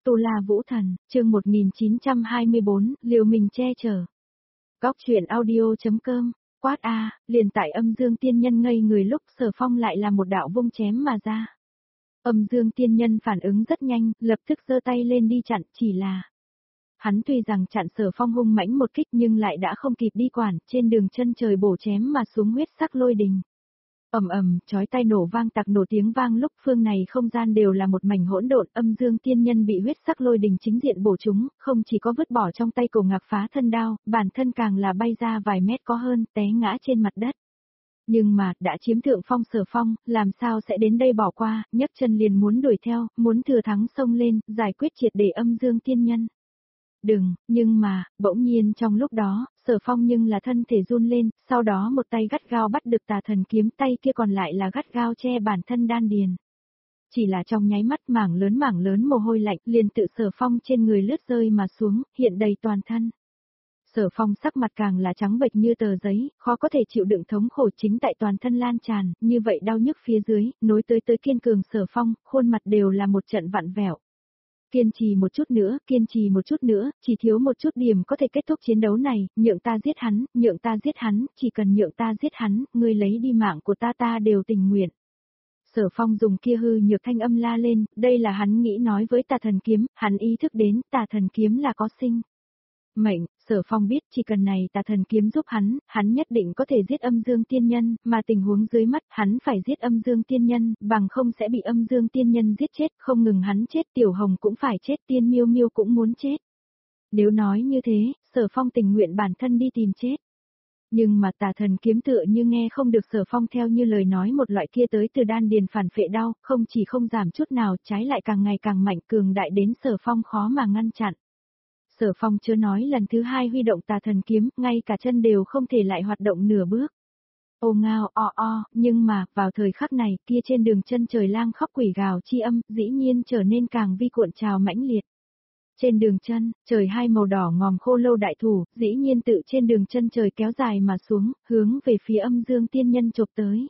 Tu La Vũ Thần, chương 1924, liều mình che chở. Góc truyện audio.com, quát a, liền tại Âm Dương Tiên Nhân ngây người lúc Sở Phong lại là một đạo vung chém mà ra. Âm Dương Tiên Nhân phản ứng rất nhanh, lập tức giơ tay lên đi chặn, chỉ là hắn tuy rằng chặn Sở Phong hung mãnh một kích nhưng lại đã không kịp đi quản, trên đường chân trời bổ chém mà xuống huyết sắc lôi đình. Ầm ầm, chói tai nổ vang tạc nổ tiếng vang lúc phương này không gian đều là một mảnh hỗn độn, Âm Dương Tiên Nhân bị huyết sắc lôi đình chính diện bổ trúng, không chỉ có vứt bỏ trong tay cổ ngạc phá thân đao, bản thân càng là bay ra vài mét có hơn, té ngã trên mặt đất. Nhưng mà, đã chiếm thượng phong Sở Phong, làm sao sẽ đến đây bỏ qua, nhấc chân liền muốn đuổi theo, muốn thừa thắng xông lên, giải quyết triệt để Âm Dương Tiên Nhân. Đừng, nhưng mà, bỗng nhiên trong lúc đó, Sở Phong nhưng là thân thể run lên, sau đó một tay gắt gao bắt được Tà Thần kiếm, tay kia còn lại là gắt gao che bản thân đan điền. Chỉ là trong nháy mắt mảng lớn mồ hôi lạnh liền tự Sở Phong trên người lướt rơi mà xuống, hiện đầy toàn thân. Sở Phong sắc mặt càng là trắng bệch như tờ giấy, khó có thể chịu đựng thống khổ chính tại toàn thân lan tràn, như vậy đau nhức phía dưới, nối tới kiên cường Sở Phong, khuôn mặt đều là một trận vặn vẹo. Kiên trì một chút nữa, chỉ thiếu một chút điểm có thể kết thúc chiến đấu này, nhượng ta giết hắn, chỉ cần nhượng ta giết hắn, ngươi lấy đi mạng của ta đều tình nguyện. Sở Phong dùng kia hư nhược thanh âm la lên, đây là hắn nghĩ nói với Tà Thần kiếm, hắn ý thức đến Tà Thần kiếm là có sinh mệnh, Sở Phong biết chỉ cần này Tà Thần kiếm giúp hắn nhất định có thể giết Âm Dương Tiên Nhân, mà tình huống dưới mắt hắn phải giết Âm Dương Tiên Nhân, bằng không sẽ bị Âm Dương Tiên Nhân giết chết, không ngừng hắn chết Tiểu Hồng cũng phải chết, Tiên Miêu Miêu cũng muốn chết. Nếu nói như thế, Sở Phong tình nguyện bản thân đi tìm chết. Nhưng mà Tà Thần kiếm tựa như nghe không được Sở Phong theo như lời nói một loại kia tới từ đan điền phản phệ đau, không chỉ không giảm chút nào, trái lại càng ngày càng mạnh cường đại đến Sở Phong khó mà ngăn chặn. Sở Phong chưa nói lần thứ hai huy động Tà Thần kiếm, ngay cả chân đều không thể lại hoạt động nửa bước. Ô ngao nhưng mà, vào thời khắc này, kia trên đường chân trời lang khóc quỷ gào chi âm, dĩ nhiên trở nên càng vi cuộn trào mãnh liệt. Trên đường chân, trời hai màu đỏ ngòm khô lâu đại thủ, dĩ nhiên tự trên đường chân trời kéo dài mà xuống, hướng về phía Âm Dương Tiên Nhân chộp tới.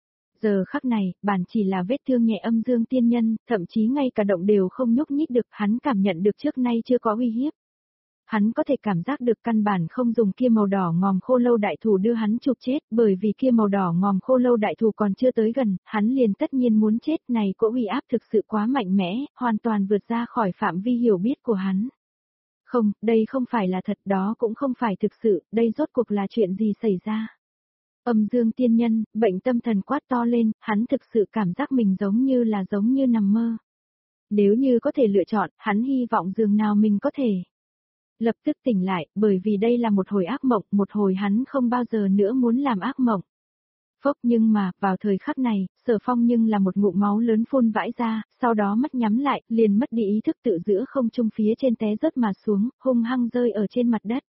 Giờ khắc này, bản chỉ là vết thương nhẹ Âm Dương Tiên Nhân, thậm chí ngay cả động đều không nhúc nhích được, hắn cảm nhận được trước nay chưa có uy hiếp. Hắn có thể cảm giác được căn bản không dùng kia màu đỏ ngòm khô lâu đại thủ đưa hắn chụp chết, bởi vì kia màu đỏ ngòm khô lâu đại thủ còn chưa tới gần, hắn liền tất nhiên muốn chết, này cỗ uy áp thực sự quá mạnh mẽ, hoàn toàn vượt ra khỏi phạm vi hiểu biết của hắn. Không, đây không phải là thật, đó cũng không phải thực sự, đây rốt cuộc là chuyện gì xảy ra. Âm Dương Tiên Nhân, bệnh tâm thần quát to lên, hắn thực sự cảm giác mình giống như nằm mơ. Nếu như có thể lựa chọn, hắn hy vọng dường nào mình có thể lập tức tỉnh lại, bởi vì đây là một hồi ác mộng, một hồi hắn không bao giờ nữa muốn làm ác mộng. Phốc, nhưng mà, vào thời khắc này, Sở Phong nhưng là một ngụm máu lớn phun vãi ra, sau đó mắt nhắm lại, liền mất đi ý thức tự giữa không trung phía trên té rớt mà xuống, hung hăng rơi ở trên mặt đất.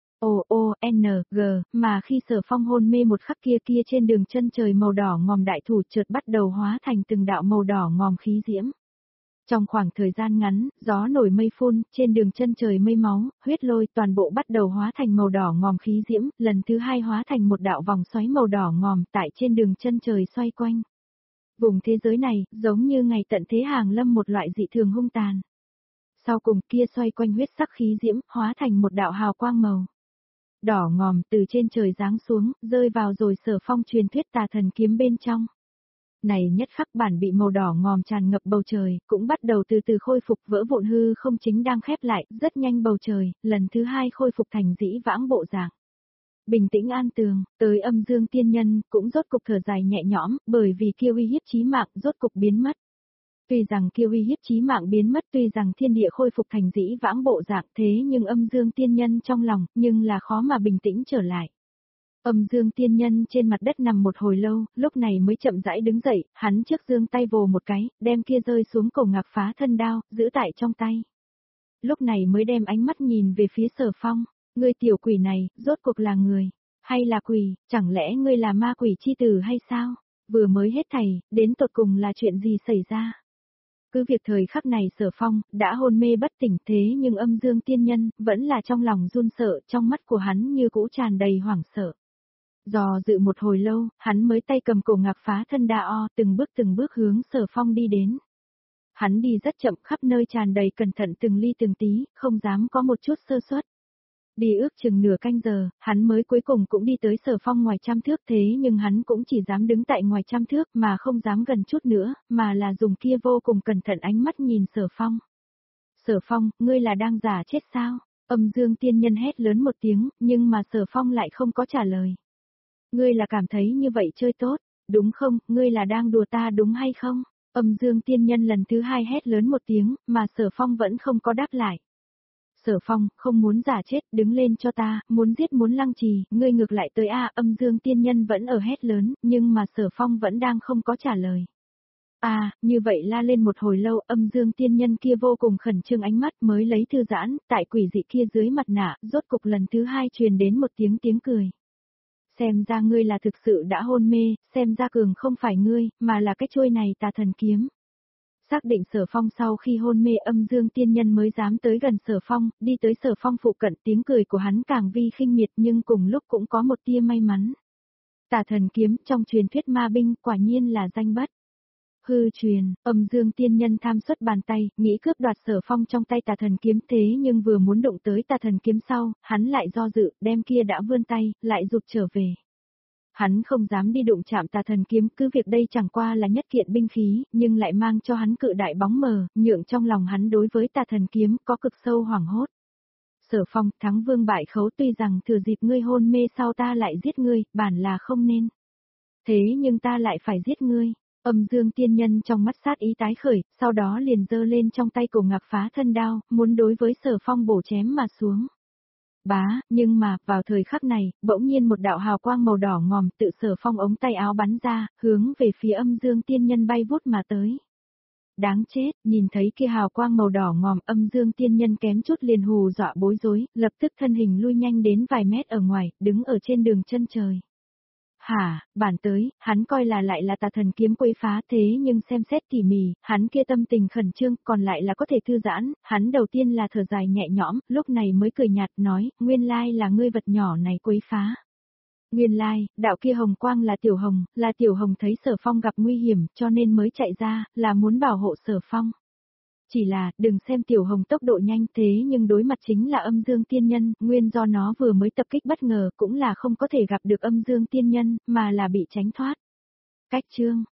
Mà khi Sở Phong hôn mê một khắc kia trên đường chân trời màu đỏ ngòm đại thủ chợt bắt đầu hóa thành từng đạo màu đỏ ngòm khí diễm. Trong khoảng thời gian ngắn, gió nổi mây phun, trên đường chân trời mây máu, huyết lôi toàn bộ bắt đầu hóa thành màu đỏ ngòm khí diễm, lần thứ hai hóa thành một đạo vòng xoáy màu đỏ ngòm tại trên đường chân trời xoay quanh. Vùng thế giới này, giống như ngày tận thế hàng lâm một loại dị thường hung tàn. Sau cùng kia xoay quanh huyết sắc khí diễm, hóa thành một đạo hào quang màu đỏ ngòm từ trên trời giáng xuống, rơi vào rồi Sở Phong truyền thuyết Tà Thần kiếm bên trong. Này nhất khắc bản bị màu đỏ ngòm tràn ngập bầu trời, cũng bắt đầu từ từ khôi phục vỡ vụn hư không chính đang khép lại, rất nhanh bầu trời, lần thứ hai khôi phục thành dĩ vãng bộ dạng. Bình tĩnh an tường, tới Âm Dương Tiên Nhân, cũng rốt cục thở dài nhẹ nhõm, bởi vì kia uy hiếp chí mạng rốt cục biến mất. Tuy rằng kia uy hiếp chí mạng biến mất, tuy rằng thiên địa khôi phục thành dĩ vãng bộ dạng thế nhưng Âm Dương Tiên Nhân trong lòng, nhưng là khó mà bình tĩnh trở lại. Âm Dương Tiên Nhân trên mặt đất nằm một hồi lâu, lúc này mới chậm rãi đứng dậy, hắn trước giương tay vồ một cái, đem kia rơi xuống cổ ngạc phá thân đao, giữ tại trong tay. Lúc này mới đem ánh mắt nhìn về phía Sở Phong, ngươi tiểu quỷ này, rốt cuộc là người, hay là quỷ, chẳng lẽ ngươi là ma quỷ chi tử hay sao? Vừa mới hết thảy, đến tột cùng là chuyện gì xảy ra? Cứ việc thời khắc này Sở Phong, đã hôn mê bất tỉnh thế nhưng Âm Dương Tiên Nhân, vẫn là trong lòng run sợ, trong mắt của hắn như cũ tràn đầy hoảng sợ. Dò dự một hồi lâu, hắn mới tay cầm cổ ngạc phá thân đa từng bước hướng Sở Phong đi đến. Hắn đi rất chậm, khắp nơi tràn đầy cẩn thận từng ly từng tí, không dám có một chút sơ suất. Đi ước chừng nửa canh giờ, hắn mới cuối cùng cũng đi tới Sở Phong ngoài 100 thước, thế nhưng hắn cũng chỉ dám đứng tại ngoài 100 thước mà không dám gần chút nữa, mà là dùng kia vô cùng cẩn thận ánh mắt nhìn Sở Phong. Sở Phong, ngươi là đang giả chết sao? Âm Dương tiên nhân hét lớn một tiếng, nhưng mà Sở Phong lại không có trả lời. Ngươi là cảm thấy như vậy chơi tốt, đúng không? Ngươi là đang đùa ta đúng hay không? Âm Dương tiên nhân lần thứ hai hét lớn một tiếng, mà Sở Phong vẫn không có đáp lại. Sở Phong, không muốn giả chết, đứng lên cho ta, muốn giết muốn lăng trì, ngươi ngược lại tới a. Âm Dương tiên nhân vẫn ở hét lớn, nhưng mà Sở Phong vẫn đang không có trả lời. Như vậy la lên một hồi lâu, Âm Dương tiên nhân kia vô cùng khẩn trương ánh mắt mới lấy thư giãn, tại quỷ dị kia dưới mặt nạ, rốt cục lần thứ hai truyền đến một tiếng cười. Xem ra ngươi là thực sự đã hôn mê, xem ra cường không phải ngươi, mà là cái chuôi này tà thần kiếm. Xác định Sở Phong sau khi hôn mê, Âm Dương tiên nhân mới dám tới gần Sở Phong, đi tới Sở Phong phụ cận, tiếng cười của hắn càng vi khinh miệt nhưng cùng lúc cũng có một tia may mắn. Tà thần kiếm trong truyền thuyết ma binh quả nhiên là danh bất hư truyền. Âm Dương tiên nhân tham xuất bàn tay, nghĩ cướp đoạt Sở Phong trong tay tà thần kiếm, thế nhưng vừa muốn đụng tới tà thần kiếm sau, hắn lại do dự, đem kia đã vươn tay, lại rụt trở về. Hắn không dám đi đụng chạm tà thần kiếm, cứ việc đây chẳng qua là nhất kiện binh khí, nhưng lại mang cho hắn cự đại bóng mờ, nhượng trong lòng hắn đối với tà thần kiếm có cực sâu hoảng hốt. Sở Phong, thắng vương bại khấu, tuy rằng thừa dịp ngươi hôn mê sau ta lại giết ngươi, bản là không nên. Thế nhưng ta lại phải giết ngươi. Âm Dương tiên nhân trong mắt sát ý tái khởi, sau đó liền giơ lên trong tay cổ ngạc phá thân đao, muốn đối với Sở Phong bổ chém mà xuống. Nhưng mà, vào thời khắc này, bỗng nhiên một đạo hào quang màu đỏ ngòm tự Sở Phong ống tay áo bắn ra, hướng về phía Âm Dương tiên nhân bay vút mà tới. Đáng chết, nhìn thấy kia hào quang màu đỏ ngòm, Âm Dương tiên nhân kém chút liền hù dọa bối rối, lập tức thân hình lui nhanh đến vài mét ở ngoài, đứng ở trên đường chân trời. Bản tới, hắn coi là lại là tà thần kiếm quấy phá, thế nhưng xem xét tỉ mỉ, hắn kia tâm tình khẩn trương, còn lại là có thể thư giãn, hắn đầu tiên là thở dài nhẹ nhõm, lúc này mới cười nhạt nói, nguyên lai là ngươi vật nhỏ này quấy phá. Nguyên lai, đạo kia hồng quang là Tiểu Hồng thấy Sở Phong gặp nguy hiểm, cho nên mới chạy ra, là muốn bảo hộ Sở Phong. Chỉ là, đừng xem Tiểu Hồng tốc độ nhanh, thế nhưng đối mặt chính là Âm Dương tiên nhân, nguyên do nó vừa mới tập kích bất ngờ, cũng là không có thể gặp được Âm Dương tiên nhân, mà là bị tránh thoát. Cách chương